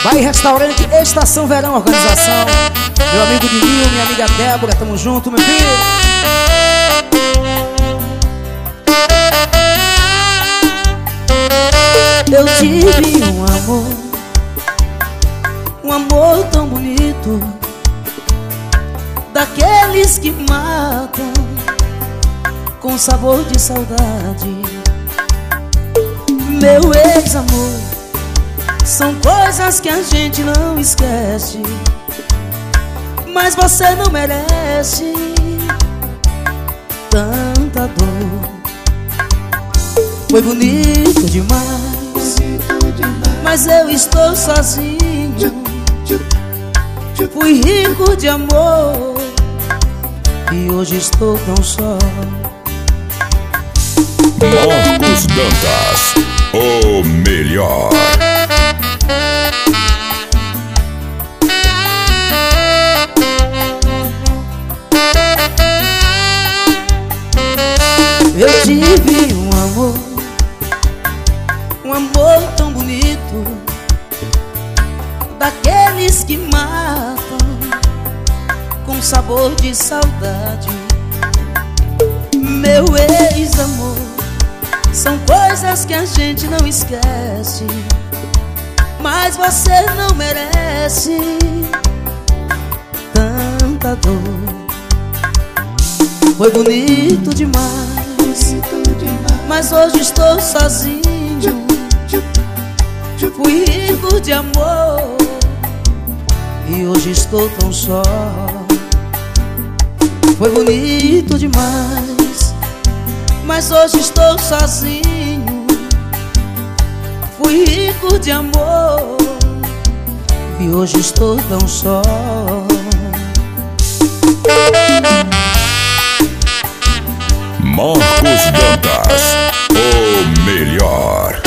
Vai Restaurante Estação Verão, organização. Meu amigo Dinho, minha amiga Débora, tamo junto, meu filho. Eu tive um amor tão bonito, daqueles que matam com sabor de saudade. Meu ex-amor, são coisas que a gente não esquece, mas você não merece tanta dor. Foi bonito demais, mas eu estou sozinho. Fui rico de amor e hoje estou tão só. Marcos Dantas, o melhor. Eu tive um amor tão bonito, daqueles que matam com sabor de saudade. Meu ex-amor, são coisas que a gente não esquece, mas você não merece tanta dor. Foi bonito demais, mas hoje estou sozinho. Fui rico de amor e hoje estou tão só. Foi bonito demais, mas hoje estou sozinho. Fui rico de amor e hoje estou tão só. Marcos Dantas, o melhor.